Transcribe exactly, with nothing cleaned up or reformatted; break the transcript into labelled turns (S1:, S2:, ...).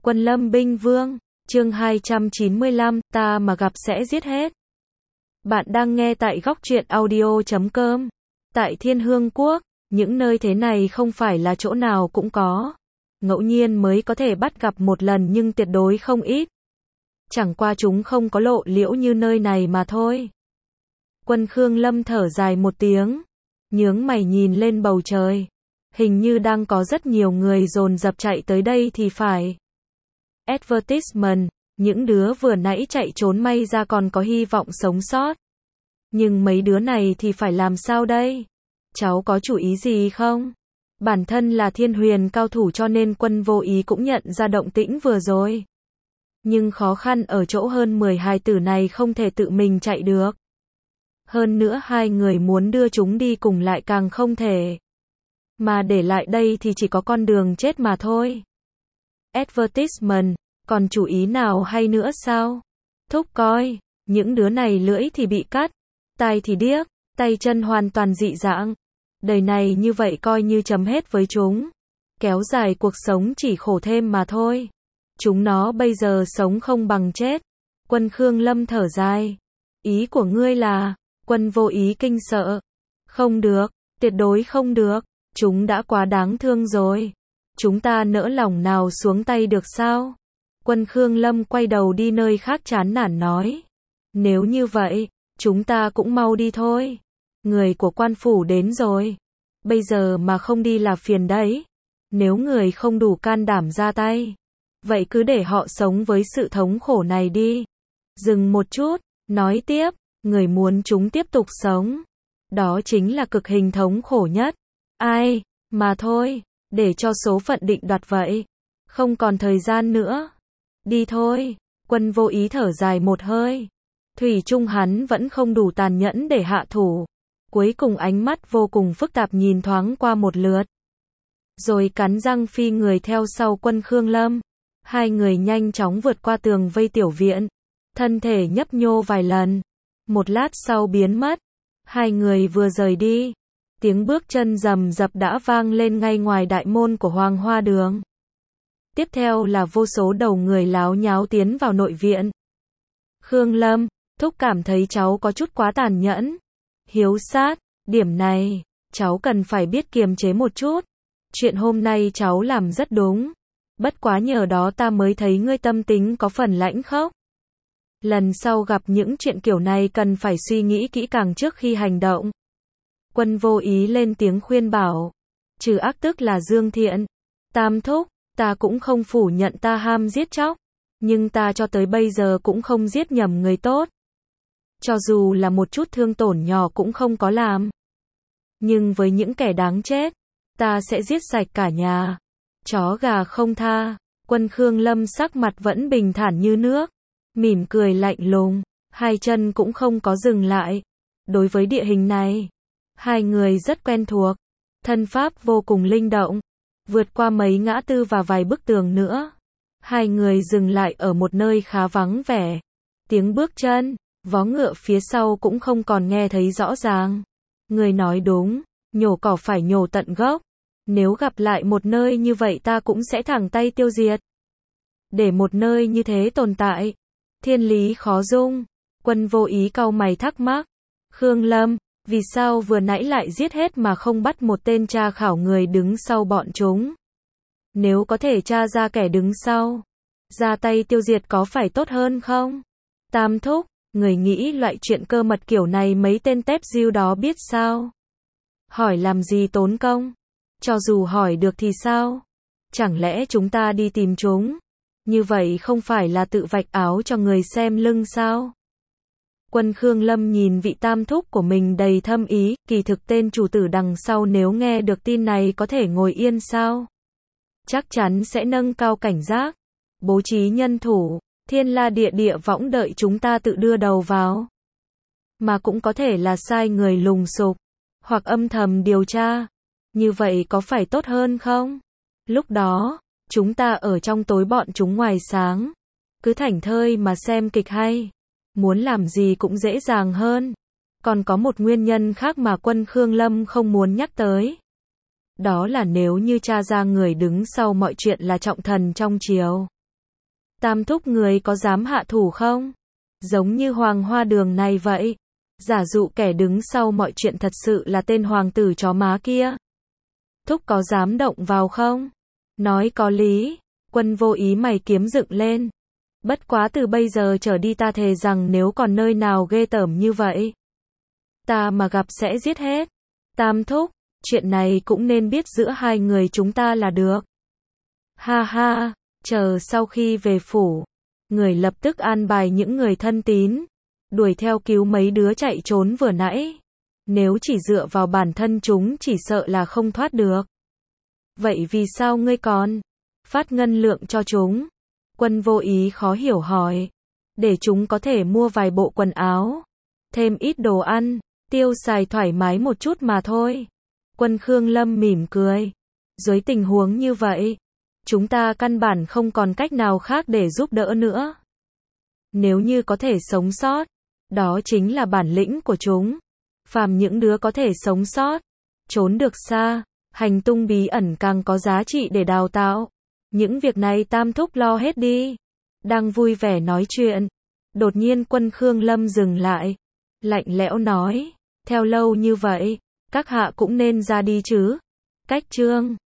S1: Quân Lâm Binh Vương, chương hai trăm chín mươi lăm, ta mà gặp sẽ giết hết. Bạn đang nghe tại góc truyện audio chấm com. Tại Thiên Hương Quốc, những nơi thế này không phải là chỗ nào cũng có. Ngẫu nhiên mới có thể bắt gặp một lần nhưng tuyệt đối không ít. Chẳng qua chúng không có lộ liễu như nơi này mà thôi. Quân Khương Lâm thở dài một tiếng, nhướng mày nhìn lên bầu trời. Hình như đang có rất nhiều người dồn dập chạy tới đây thì phải. Advertisement, những đứa vừa nãy chạy trốn may ra còn có hy vọng sống sót. Nhưng mấy đứa này thì phải làm sao đây? Cháu có chủ ý gì không? Bản thân là thiên huyền cao thủ cho nên Quân vô ý cũng nhận ra động tĩnh vừa rồi. Nhưng khó khăn ở chỗ hơn mười hài tử này không thể tự mình chạy được. Hơn nữa hai người muốn đưa chúng đi cùng lại càng không thể. Mà để lại đây thì chỉ có con đường chết mà thôi. Advertisement, còn chủ ý nào hay nữa sao? Thúc coi, những đứa này lưỡi thì bị cắt, tai thì điếc, tay chân hoàn toàn dị dạng. Đời này như vậy coi như chấm hết với chúng. Kéo dài cuộc sống chỉ khổ thêm mà thôi. Chúng nó bây giờ sống không bằng chết. Quân Khương Lâm thở dài. Ý của ngươi là, Quân vô ý kinh sợ. Không được, tuyệt đối không được. Chúng đã quá đáng thương rồi. Chúng ta nỡ lòng nào xuống tay được sao? Quân Khương Lâm quay đầu đi nơi khác chán nản nói. Nếu như vậy, chúng ta cũng mau đi thôi. Người của quan phủ đến rồi. Bây giờ mà không đi là phiền đấy. Nếu người không đủ can đảm ra tay, vậy cứ để họ sống với sự thống khổ này đi. Dừng một chút, nói tiếp, người muốn chúng tiếp tục sống. Đó chính là cực hình thống khổ nhất. Ai, mà thôi, để cho số phận định đoạt vậy. Không còn thời gian nữa. Đi thôi, Quân vô ý thở dài một hơi. Thủy chung hắn vẫn không đủ tàn nhẫn để hạ thủ. Cuối cùng ánh mắt vô cùng phức tạp nhìn thoáng qua một lượt. Rồi cắn răng phi người theo sau Quân Khương Lâm. Hai người nhanh chóng vượt qua tường vây tiểu viện. Thân thể nhấp nhô vài lần. Một lát sau biến mất. Hai người vừa rời đi. Tiếng bước chân rầm rập đã vang lên ngay ngoài đại môn của Hoàng Hoa Đường. Tiếp theo là vô số đầu người láo nháo tiến vào nội viện. Khương Lâm, thúc cảm thấy cháu có chút quá tàn nhẫn. Hiếu sát, điểm này, cháu cần phải biết kiềm chế một chút. Chuyện hôm nay cháu làm rất đúng. Bất quá nhờ đó ta mới thấy ngươi tâm tính có phần lãnh khốc. Lần sau gặp những chuyện kiểu này cần phải suy nghĩ kỹ càng trước khi hành động. Quân vô ý lên tiếng khuyên bảo. Trừ ác tức là Dương Thiện. Tam thúc, ta cũng không phủ nhận ta ham giết chóc. Nhưng ta cho tới bây giờ cũng không giết nhầm người tốt. Cho dù là một chút thương tổn nhỏ cũng không có làm. Nhưng với những kẻ đáng chết, ta sẽ giết sạch cả nhà. Chó gà không tha. Quân Khương Lâm sắc mặt vẫn bình thản như nước. Mỉm cười lạnh lùng. Hai chân cũng không có dừng lại. Đối với địa hình này, hai người rất quen thuộc. Thân pháp vô cùng linh động. Vượt qua mấy ngã tư và vài bức tường nữa. Hai người dừng lại ở một nơi khá vắng vẻ. Tiếng bước chân, vó ngựa phía sau cũng không còn nghe thấy rõ ràng. Người nói đúng, nhổ cỏ phải nhổ tận gốc. Nếu gặp lại một nơi như vậy ta cũng sẽ thẳng tay tiêu diệt. Để một nơi như thế tồn tại, thiên lý khó dung. Quân vô ý cau mày thắc mắc. Khương Lâm, vì sao vừa nãy lại giết hết mà không bắt một tên tra khảo người đứng sau bọn chúng? Nếu có thể tra ra kẻ đứng sau, ra tay tiêu diệt có phải tốt hơn không? Tam thúc, người nghĩ loại chuyện cơ mật kiểu này mấy tên tép diêu đó biết sao? Hỏi làm gì tốn công? Cho dù hỏi được thì sao? Chẳng lẽ chúng ta đi tìm chúng? Như vậy không phải là tự vạch áo cho người xem lưng sao? Quân Khương Lâm nhìn vị tam thúc của mình đầy thâm ý, kỳ thực tên chủ tử đằng sau nếu nghe được tin này có thể ngồi yên sao? Chắc chắn sẽ nâng cao cảnh giác, bố trí nhân thủ, thiên la địa địa võng đợi chúng ta tự đưa đầu vào. Mà cũng có thể là sai người lùng sục, hoặc âm thầm điều tra. Như vậy có phải tốt hơn không? Lúc đó, chúng ta ở trong tối bọn chúng ngoài sáng. Cứ thảnh thơi mà xem kịch hay. Muốn làm gì cũng dễ dàng hơn. Còn có một nguyên nhân khác mà Quân Khương Lâm không muốn nhắc tới. Đó là nếu như tra ra người đứng sau mọi chuyện là trọng thần trong triều. Tam thúc người có dám hạ thủ không? Giống như Hoàng Hoa Đường này vậy. Giả dụ kẻ đứng sau mọi chuyện thật sự là tên hoàng tử chó má kia. Thúc có dám động vào không? Nói có lý. Quân Vô Ý mày kiếm dựng lên. Bất quá từ bây giờ trở đi ta thề rằng nếu còn nơi nào ghê tởm như vậy, ta mà gặp sẽ giết hết. Tam thúc, chuyện này cũng nên biết giữa hai người chúng ta là được. Ha ha, chờ sau khi về phủ, người lập tức an bài những người thân tín, đuổi theo cứu mấy đứa chạy trốn vừa nãy. Nếu chỉ dựa vào bản thân chúng chỉ sợ là không thoát được. Vậy vì sao ngươi còn phát ngân lượng cho chúng? Quân Vô Ý khó hiểu hỏi. Để chúng có thể mua vài bộ quần áo, thêm ít đồ ăn, tiêu xài thoải mái một chút mà thôi. Quân Khương Lâm mỉm cười. Dưới tình huống như vậy, chúng ta căn bản không còn cách nào khác để giúp đỡ nữa. Nếu như có thể sống sót, đó chính là bản lĩnh của chúng. Phàm những đứa có thể sống sót, trốn được xa, hành tung bí ẩn càng có giá trị để đào tạo. Những việc này Tam thúc lo hết đi. Đang vui vẻ nói chuyện, đột nhiên Quân Khương Lâm dừng lại, lạnh lẽo nói, theo lâu như vậy, các hạ cũng nên ra đi chứ. Cách chương